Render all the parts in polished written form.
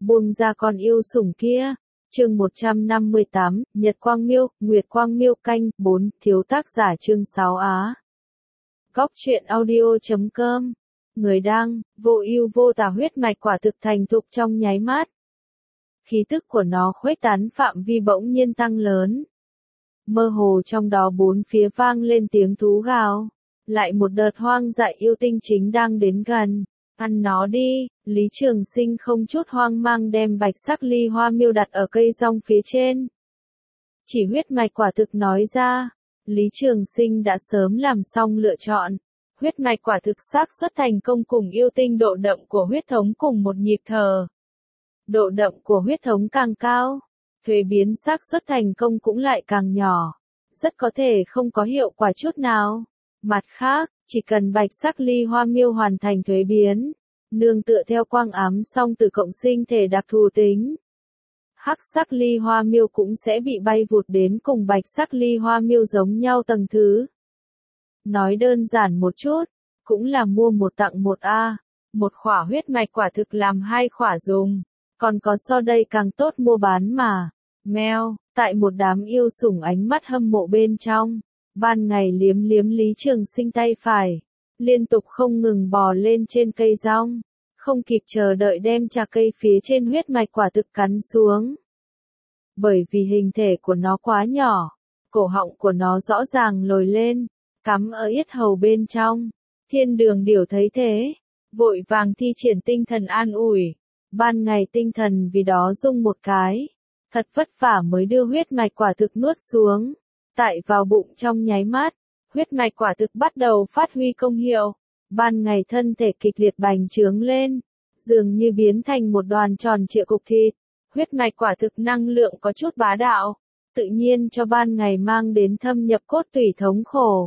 buông ra con yêu sủng kia. Chương 158, Nhật Quang Miêu, Nguyệt Quang Miêu canh 4, thiếu tác giả chương 6 Á. Góc truyện audio.com. Người đăng, vô ưu vô tà huyết mạch quả thực thành thục trong nháy mắt. Khí tức của nó khuếch tán phạm vi bỗng nhiên tăng lớn. Mơ hồ trong đó bốn phía vang lên tiếng thú gào. Lại một đợt hoang dại yêu tinh chính đang đến gần. Ăn nó đi, Lý Trường Sinh không chút hoang mang đem bạch sắc ly hoa miêu đặt ở cây rong phía trên. Chỉ huyết mạch quả thực nói ra, Lý Trường Sinh đã sớm làm xong lựa chọn. Huyết mạch quả thực xác suất thành công cùng yêu tinh độ đậm của huyết thống cùng một nhịp thở. Độ đậm của huyết thống càng cao, thuế biến xác suất thành công cũng lại càng nhỏ, rất có thể không có hiệu quả chút nào. Mặt khác, chỉ cần bạch sắc ly hoa miêu hoàn thành thuế biến, nương tựa theo quang ám song tử cộng sinh thể đặc thù tính, hắc sắc ly hoa miêu cũng sẽ bị bay vụt đến cùng bạch sắc ly hoa miêu giống nhau tầng thứ. Nói đơn giản một chút, cũng là mua một tặng một a, một khỏa huyết mạch quả thực làm hai khỏa dùng, còn có so đây càng tốt mua bán mà. Mèo, tại một đám yêu sủng ánh mắt hâm mộ bên trong, ban ngày liếm liếm Lý Trường Sinh tay phải, liên tục không ngừng bò lên trên cây rong, không kịp chờ đợi đem trà cây phía trên huyết mạch quả thực cắn xuống. Bởi vì hình thể của nó quá nhỏ, cổ họng của nó rõ ràng lồi lên, cắm ở yết hầu bên trong. Thiên Đường Điểu thấy thế, vội vàng thi triển tinh thần an ủi. Ban ngày tinh thần vì đó rung một cái, thật vất vả mới đưa huyết mạch quả thực nuốt xuống. Tại vào bụng trong nháy mắt, huyết mạch quả thực bắt đầu phát huy công hiệu. Ban ngày thân thể kịch liệt bành trướng lên, dường như biến thành một đoàn tròn trịa cục thịt. Huyết mạch quả thực năng lượng có chút bá đạo, tự nhiên cho ban ngày mang đến thâm nhập cốt tủy thống khổ.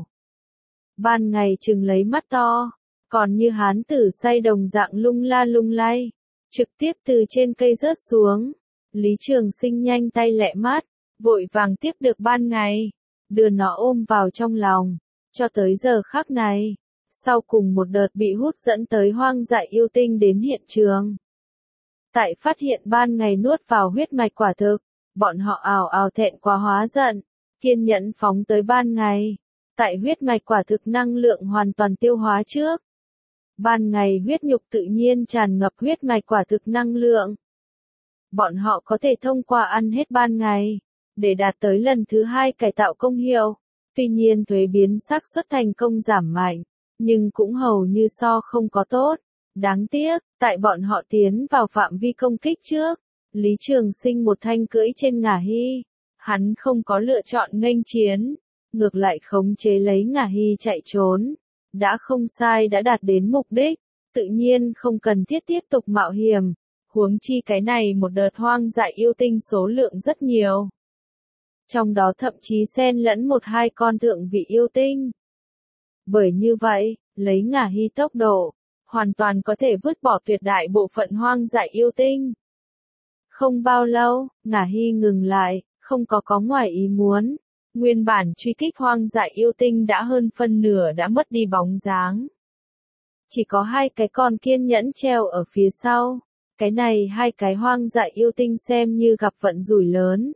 Ban ngày trừng lấy mắt to, còn như hán tử say đồng dạng lung la lung lay, trực tiếp từ trên cây rớt xuống. Lý Trường Sinh nhanh tay lẹ mắt, vội vàng tiếp được ban ngày, đưa nó ôm vào trong lòng. Cho tới giờ khắc này, sau cùng một đợt bị hút dẫn tới hoang dại yêu tinh đến hiện trường. Tại phát hiện ban ngày nuốt vào huyết mạch quả thực, bọn họ ào ào thẹn quá hóa giận, kiên nhẫn phóng tới ban ngày. Tại huyết mạch quả thực năng lượng hoàn toàn tiêu hóa trước, ban ngày huyết nhục tự nhiên tràn ngập huyết mạch quả thực năng lượng. Bọn họ có thể thông qua ăn hết ban ngày, để đạt tới lần thứ hai cải tạo công hiệu. Tuy nhiên thuế biến xác suất thành công giảm mạnh, nhưng cũng hầu như so không có tốt. Đáng tiếc, tại bọn họ tiến vào phạm vi công kích trước, Lý Trường Sinh một thanh cưỡi trên ngả hy. Hắn không có lựa chọn nghênh chiến, ngược lại khống chế lấy ngả hy chạy trốn. Đã không sai, đã đạt đến mục đích, tự nhiên không cần thiết tiếp tục mạo hiểm. Huống chi cái này một đợt hoang dại yêu tinh số lượng rất nhiều. Trong đó thậm chí xen lẫn một hai con thượng vị yêu tinh. Bởi như vậy, lấy ngả hy tốc độ, hoàn toàn có thể vứt bỏ tuyệt đại bộ phận hoang dại yêu tinh. Không bao lâu, ngả hy ngừng lại, không có ngoài ý muốn. Nguyên bản truy kích hoang dại yêu tinh đã hơn phân nửa đã mất đi bóng dáng. Chỉ có hai cái con kiên nhẫn treo ở phía sau. Cái này hai cái hoang dại yêu tinh xem như gặp vận rủi lớn.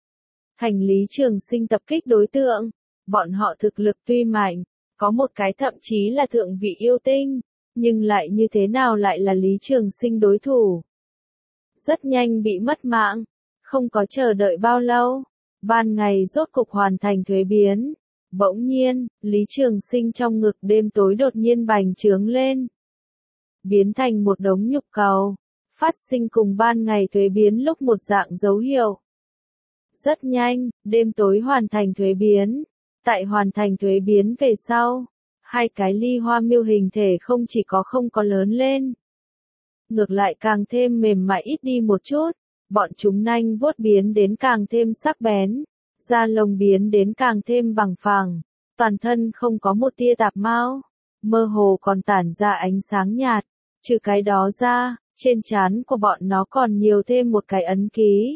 Thành Lý Trường Sinh tập kích đối tượng, bọn họ thực lực tuy mạnh, có một cái thậm chí là thượng vị yêu tinh, nhưng lại như thế nào lại là Lý Trường Sinh đối thủ. Rất nhanh bị mất mạng, không có chờ đợi bao lâu, ban ngày rốt cục hoàn thành thuế biến. Bỗng nhiên, Lý Trường Sinh trong ngực đêm tối đột nhiên bành trướng lên, biến thành một đống nhục cầu, phát sinh cùng ban ngày thuế biến lúc một dạng dấu hiệu. Rất nhanh, đêm tối hoàn thành thuế biến. Tại hoàn thành thuế biến về sau, hai cái ly hoa miêu hình thể không chỉ không có lớn lên, ngược lại càng thêm mềm mại ít đi một chút. Bọn chúng nanh vuốt biến đến càng thêm sắc bén, da lông biến đến càng thêm bằng phẳng, toàn thân không có một tia tạp mao, mơ hồ còn tản ra ánh sáng nhạt. Trừ cái đó ra, trên trán của bọn nó còn nhiều thêm một cái ấn ký.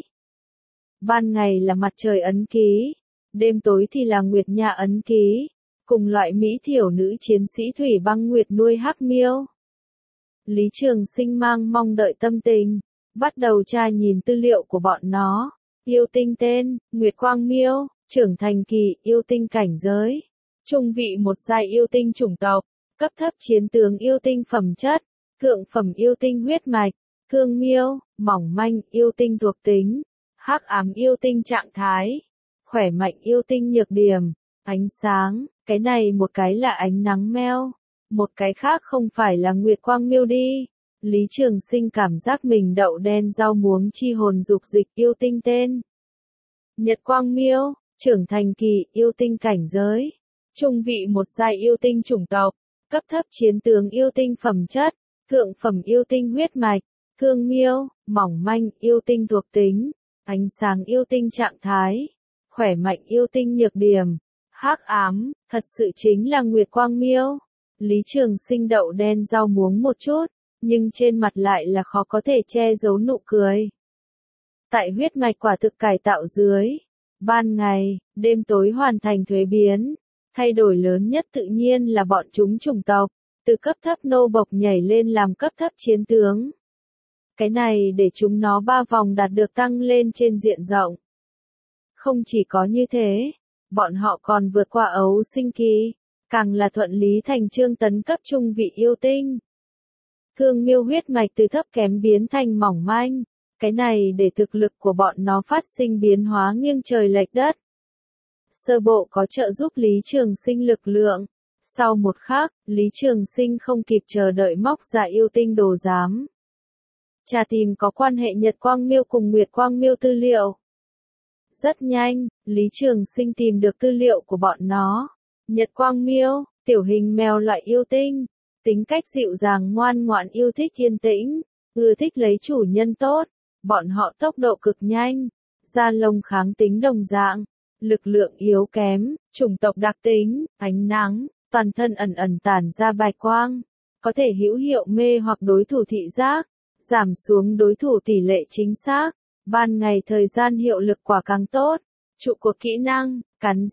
Ban ngày là mặt trời ấn ký, đêm tối thì là nguyệt nha ấn ký, cùng loại mỹ thiểu nữ chiến sĩ thủy băng nguyệt nuôi hắc miêu. Lý Trường Sinh mang mong đợi tâm tình, bắt đầu tra nhìn tư liệu của bọn nó. Yêu tinh tên, Nguyệt Quang Miêu, trưởng thành kỳ, yêu tinh cảnh giới. Trung vị một giai yêu tinh chủng tộc, cấp thấp chiến tướng yêu tinh phẩm chất, thượng phẩm yêu tinh huyết mạch, cương miêu, mỏng manh, yêu tinh thuộc tính, hắc ám yêu tinh trạng thái, khỏe mạnh yêu tinh nhược điểm, ánh sáng, cái này một cái là ánh nắng meo, một cái khác không phải là Nguyệt Quang Miêu đi. Lý Trường Sinh cảm giác mình đậu đen rau muống chi hồn dục dịch yêu tinh tên. Nhật Quang Miêu, trưởng thành kỳ, yêu tinh cảnh giới. Trung vị một giai yêu tinh chủng tộc, cấp thấp chiến tướng yêu tinh phẩm chất, thượng phẩm yêu tinh huyết mạch, cương miêu, mỏng manh, yêu tinh thuộc tính, ánh sáng yêu tinh trạng thái, khỏe mạnh yêu tinh nhược điểm, hắc ám, thật sự chính là Nguyệt Quang Miêu. Lý Trường Sinh đậu đen rau muống một chút, nhưng trên mặt lại là khó có thể che giấu nụ cười. Tại huyết mạch quả thực cải tạo dưới, ban ngày, đêm tối hoàn thành thuế biến, thay đổi lớn nhất tự nhiên là bọn chúng chủng tộc, từ cấp thấp nô bộc nhảy lên làm cấp thấp chiến tướng. Cái này để chúng nó 3 vòng đạt được tăng lên trên diện rộng. Không chỉ có như thế, bọn họ còn vượt qua ấu sinh kỳ, càng là thuận lý thành chương tấn cấp trung vị yêu tinh. Cương miêu huyết mạch từ thấp kém biến thành mỏng manh, cái này để thực lực của bọn nó phát sinh biến hóa nghiêng trời lệch đất. Sơ bộ có trợ giúp Lý Trường Sinh lực lượng. Sau một khắc, Lý Trường Sinh không kịp chờ đợi móc ra yêu tinh đồ giám. Tra tìm có quan hệ Nhật Quang Miêu cùng Nguyệt Quang Miêu tư liệu. Rất nhanh, Lý Trường Sinh tìm được tư liệu của bọn nó. Nhật Quang Miêu, tiểu hình mèo loại yêu tinh, tính cách dịu dàng ngoan ngoãn, yêu thích yên tĩnh, ưa thích lấy chủ nhân tốt. Bọn họ tốc độ cực nhanh, da lông kháng tính đồng dạng, lực lượng yếu kém, chủng tộc đặc tính, ánh nắng, toàn thân ẩn ẩn tản ra bạch quang, có thể hữu hiệu mê hoặc đối thủ thị giác, giảm xuống đối thủ tỷ lệ chính xác, ban ngày thời gian hiệu lực quả càng tốt. Trụ cột kỹ năng, cắn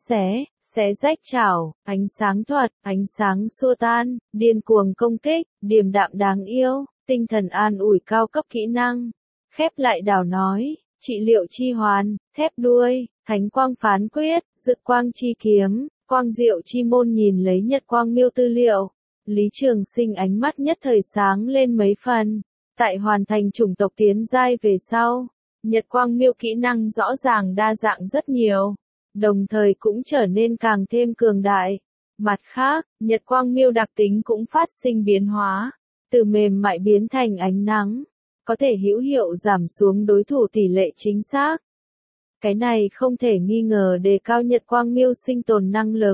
xé rách chảo, ánh sáng thuật, ánh sáng xua tan, điên cuồng công kích, điềm đạm đáng yêu, tinh thần an ủi cao cấp kỹ năng. Khép lại đảo nói, trị liệu chi hoàn, thép đuôi, thánh quang phán quyết, dự quang chi kiếm, quang diệu chi môn. Nhìn lấy Nhật Quang Miêu tư liệu, Lý Trường Sinh ánh mắt nhất thời sáng lên mấy phần. Tại hoàn thành chủng tộc tiến giai về sau, Nhật Quang Miêu kỹ năng rõ ràng đa dạng rất nhiều, đồng thời cũng trở nên càng thêm cường đại. Mặt khác, Nhật Quang Miêu đặc tính cũng phát sinh biến hóa, từ mềm mại biến thành ánh nắng, có thể hữu hiệu giảm xuống đối thủ tỷ lệ chính xác. Cái này không thể nghi ngờ đề cao Nhật Quang Miêu sinh tồn năng lực.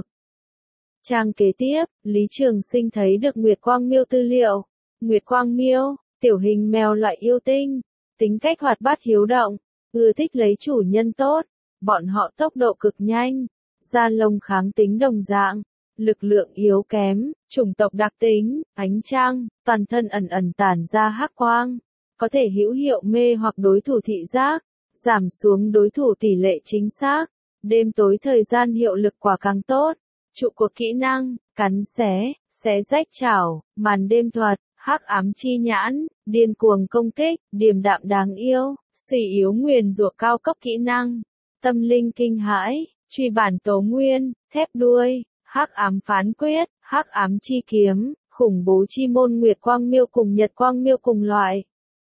Trang kế tiếp, Lý Trường Sinh thấy được Nguyệt Quang Miêu tư liệu. Nguyệt Quang Miêu, tiểu hình mèo loại yêu tinh, tính cách hoạt bát hiếu động, ưa thích lấy chủ nhân tốt. Bọn họ tốc độ cực nhanh, da lông kháng tính đồng dạng, lực lượng yếu kém, chủng tộc đặc tính, ánh trăng, toàn thân ẩn ẩn tản ra hắc quang, có thể hữu hiệu mê hoặc đối thủ thị giác, giảm xuống đối thủ tỷ lệ chính xác, đêm tối thời gian hiệu lực quả càng tốt. Trụ cột kỹ năng, cắn xé rách chảo, màn đêm thuật, hắc ám chi nhãn, điên cuồng công kích, điềm đạm đáng yêu, suy yếu nguyền rủa cao cấp kỹ năng, tâm linh kinh hãi, truy bản tố nguyên, thép đuôi, hắc ám phán quyết, hắc ám chi kiếm, khủng bố chi môn. Nguyệt Quang Miêu cùng Nhật Quang Miêu cùng loại,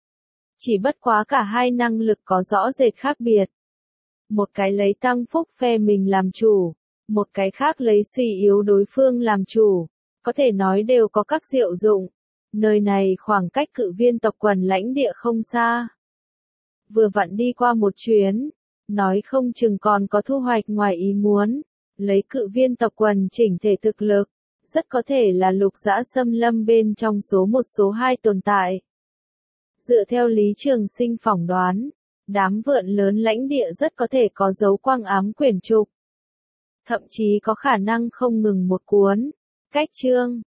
chỉ bất quá cả hai năng lực có rõ rệt khác biệt. Một cái lấy tăng phúc phe mình làm chủ, một cái khác lấy suy yếu đối phương làm chủ, có thể nói đều có các diệu dụng. Nơi này khoảng cách cự viên tộc quần lãnh địa không xa. Vừa vặn đi qua một chuyến, nói không chừng còn có thu hoạch ngoài ý muốn. Lấy cự viên tộc quần chỉnh thể thực lực, rất có thể là lục dã xâm lâm bên trong số 1 số 2 tồn tại. Dựa theo Lý Trường Sinh phỏng đoán, đám vượn lớn lãnh địa rất có thể có dấu quang ám quyển trục. Thậm chí có khả năng không ngừng một cuốn. Cách chương